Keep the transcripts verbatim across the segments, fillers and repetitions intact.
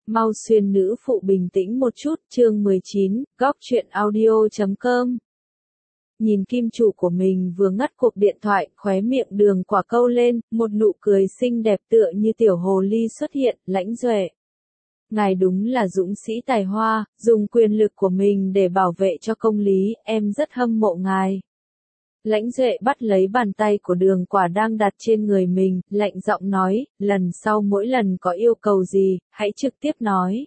Mau xuyên nữ phụ bình tĩnh một chút, chương mười chín, góc truyện audio chấm com. Nhìn kim chủ của mình vừa ngắt cuộc điện thoại, khóe miệng Đường Quả câu lên, một nụ cười xinh đẹp tựa như tiểu hồ ly xuất hiện, Lãnh Duệ. Ngài đúng là dũng sĩ tài hoa, dùng quyền lực của mình để bảo vệ cho công lý, em rất hâm mộ ngài. Lãnh Duệ bắt lấy bàn tay của Đường Quả đang đặt trên người mình, lạnh giọng nói, lần sau mỗi lần có yêu cầu gì, hãy trực tiếp nói.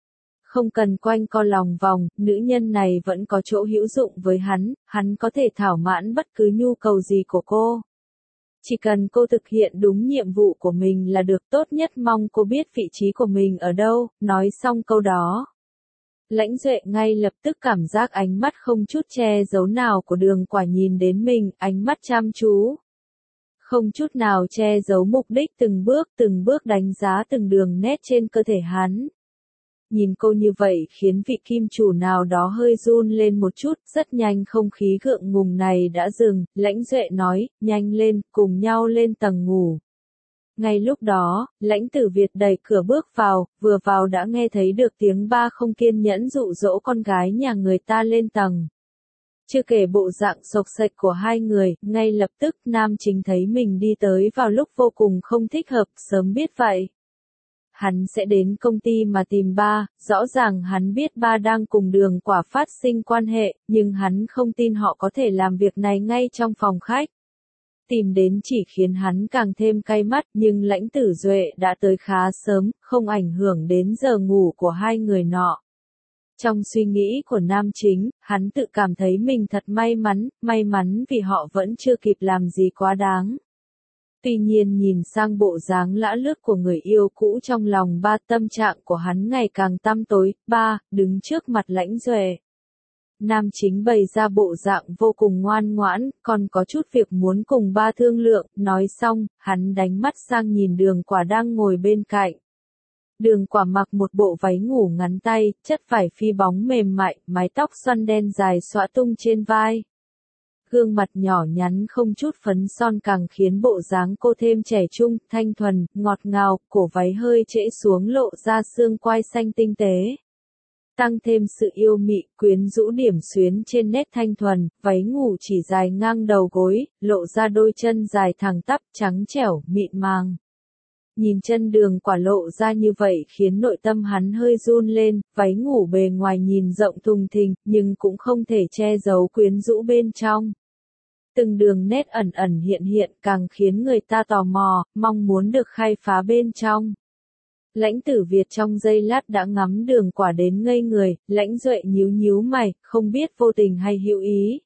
Không cần quanh co lòng vòng, nữ nhân này vẫn có chỗ hữu dụng với hắn, hắn có thể thỏa mãn bất cứ nhu cầu gì của cô. Chỉ cần cô thực hiện đúng nhiệm vụ của mình là được, tốt nhất mong cô biết vị trí của mình ở đâu. Nói xong câu đó, Lãnh Duệ ngay lập tức cảm giác ánh mắt không chút che giấu nào của Đường Quả nhìn đến mình, ánh mắt chăm chú. Không chút nào che giấu mục đích, từng bước từng bước đánh giá từng đường nét trên cơ thể hắn. Nhìn cô như vậy khiến vị kim chủ nào đó hơi run lên một chút, rất nhanh không khí gượng ngùng này đã dừng, Lãnh Duệ nói, nhanh lên, cùng nhau lên tầng ngủ. Ngay lúc đó, Lãnh Tử Việt đẩy cửa bước vào, vừa vào đã nghe thấy được tiếng ba không kiên nhẫn dụ dỗ con gái nhà người ta lên tầng. Chưa kể bộ dạng xộc xệch của hai người, ngay lập tức nam chính thấy mình đi tới vào lúc vô cùng không thích hợp, sớm biết vậy. Hắn sẽ đến công ty mà tìm ba, rõ ràng hắn biết ba đang cùng Đường Quả phát sinh quan hệ, nhưng hắn không tin họ có thể làm việc này ngay trong phòng khách. Tìm đến chỉ khiến hắn càng thêm cay mắt, nhưng Lãnh Tử Duệ đã tới khá sớm, không ảnh hưởng đến giờ ngủ của hai người nọ. Trong suy nghĩ của nam chính, hắn tự cảm thấy mình thật may mắn, may mắn vì họ vẫn chưa kịp làm gì quá đáng. Tuy nhiên nhìn sang bộ dáng lã lướt của người yêu cũ trong lòng ba, tâm trạng của hắn ngày càng tăm tối. Ba, đứng trước mặt Lãnh Duệ. Nam chính bày ra bộ dạng vô cùng ngoan ngoãn, còn có chút việc muốn cùng ba thương lượng, nói xong, hắn đánh mắt sang nhìn Đường Quả đang ngồi bên cạnh. Đường Quả mặc một bộ váy ngủ ngắn tay, chất vải phi bóng mềm mại, mái tóc xoăn đen dài xõa tung trên vai. Gương mặt nhỏ nhắn không chút phấn son càng khiến bộ dáng cô thêm trẻ trung, thanh thuần, ngọt ngào, cổ váy hơi trễ xuống lộ ra xương quai xanh tinh tế. Tăng thêm sự yêu mị, quyến rũ điểm xuyến trên nét thanh thuần, váy ngủ chỉ dài ngang đầu gối, lộ ra đôi chân dài thẳng tắp, trắng trẻo, mịn màng. Nhìn chân Đường Quả lộ ra như vậy khiến nội tâm hắn hơi run lên, váy ngủ bề ngoài nhìn rộng thùng thình, nhưng cũng không thể che giấu quyến rũ bên trong. Từng đường nét ẩn ẩn hiện hiện càng khiến người ta tò mò, mong muốn được khai phá bên trong. Lãnh Tử Việt trong giây lát đã ngắm Đường Quả đến ngây người, Lãnh Duệ nhíu nhíu mày, không biết vô tình hay hữu ý.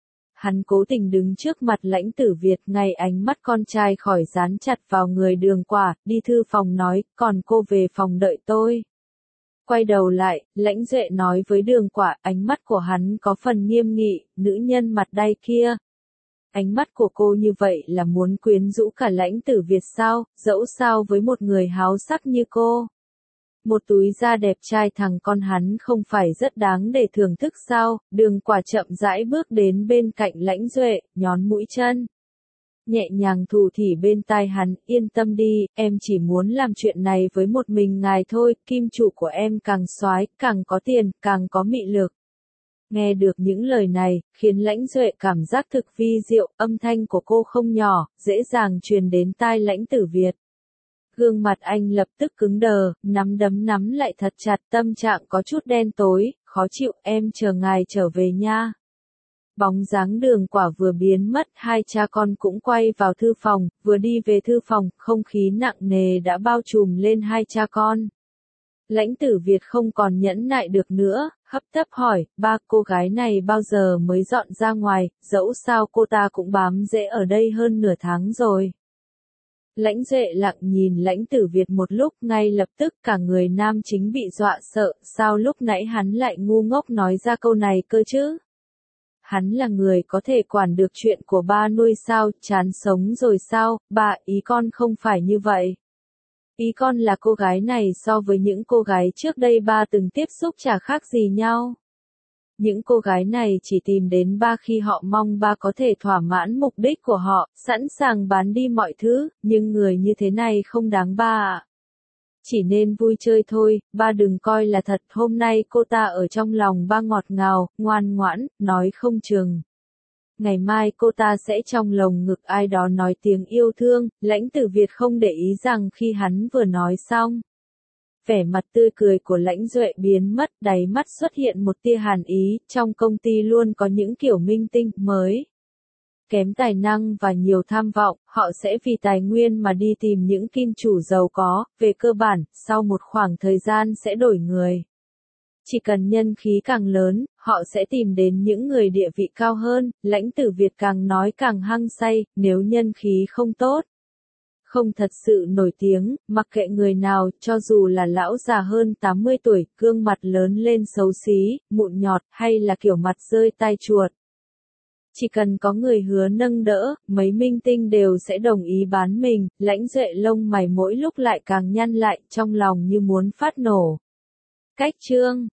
Hắn cố tình đứng trước mặt Lãnh Tử Việt, ngay ánh mắt con trai khỏi dán chặt vào người Đường Quả, đi thư phòng nói, còn cô về phòng đợi tôi. Quay đầu lại, Lãnh Duệ nói với Đường Quả, ánh mắt của hắn có phần nghiêm nghị, nữ nhân mặt đay kia. Ánh mắt của cô như vậy là muốn quyến rũ cả Lãnh Tử Việt sao, dẫu sao với một người háo sắc như cô. Một túi da đẹp trai thằng con hắn không phải rất đáng để thưởng thức sao. Đường Quả chậm rãi bước đến bên cạnh Lãnh Duệ, nhón mũi chân. Nhẹ nhàng thủ thỉ bên tai hắn, yên tâm đi, em chỉ muốn làm chuyện này với một mình ngài thôi, kim chủ của em càng soái, càng có tiền, càng có mị lực. Nghe được những lời này, khiến Lãnh Duệ cảm giác thực vi diệu, âm thanh của cô không nhỏ, dễ dàng truyền đến tai Lãnh Tử Việt. Gương mặt anh lập tức cứng đờ, nắm đấm nắm lại thật chặt, tâm trạng có chút đen tối, khó chịu, em chờ ngài trở về nha. Bóng dáng Đường Quả vừa biến mất, hai cha con cũng quay vào thư phòng, vừa đi về thư phòng, không khí nặng nề đã bao trùm lên hai cha con. Lãnh Tử Việt không còn nhẫn nại được nữa, hấp tấp hỏi, ba, cô gái này bao giờ mới dọn ra ngoài, dẫu sao cô ta cũng bám rễ ở đây hơn nửa tháng rồi. Lãnh Duệ lặng nhìn Lãnh Tử Việt một lúc, ngay lập tức cả người nam chính bị dọa sợ, sao lúc nãy hắn lại ngu ngốc nói ra câu này cơ chứ? Hắn là người có thể quản được chuyện của ba nuôi sao, chán sống rồi sao, ba, ý con không phải như vậy. Ý con là cô gái này so với những cô gái trước đây ba từng tiếp xúc chả khác gì nhau. Những cô gái này chỉ tìm đến ba khi họ mong ba có thể thỏa mãn mục đích của họ, sẵn sàng bán đi mọi thứ, nhưng người như thế này không đáng ba ạ. Chỉ nên vui chơi thôi, ba đừng coi là thật, hôm nay cô ta ở trong lòng ba ngọt ngào, ngoan ngoãn, nói không chừng. Ngày mai cô ta sẽ trong lồng ngực ai đó nói tiếng yêu thương, Lãnh Tử Việt không để ý rằng khi hắn vừa nói xong. Vẻ mặt tươi cười của Lãnh Duệ biến mất, đáy mắt xuất hiện một tia hàn ý, trong công ty luôn có những kiểu minh tinh mới. Kém tài năng và nhiều tham vọng, họ sẽ vì tài nguyên mà đi tìm những kim chủ giàu có, về cơ bản, sau một khoảng thời gian sẽ đổi người. Chỉ cần nhân khí càng lớn, họ sẽ tìm đến những người địa vị cao hơn, Lãnh Tử Việt càng nói càng hăng say, nếu nhân khí không tốt, không thật sự nổi tiếng, mặc kệ người nào, cho dù là lão già hơn tám mươi tuổi, gương mặt lớn lên xấu xí, mụn nhọt, hay là kiểu mặt rơi tai chuột. Chỉ cần có người hứa nâng đỡ, mấy minh tinh đều sẽ đồng ý bán mình, Lãnh Duệ lông mày mỗi lúc lại càng nhăn lại, trong lòng như muốn phát nổ. Cách chương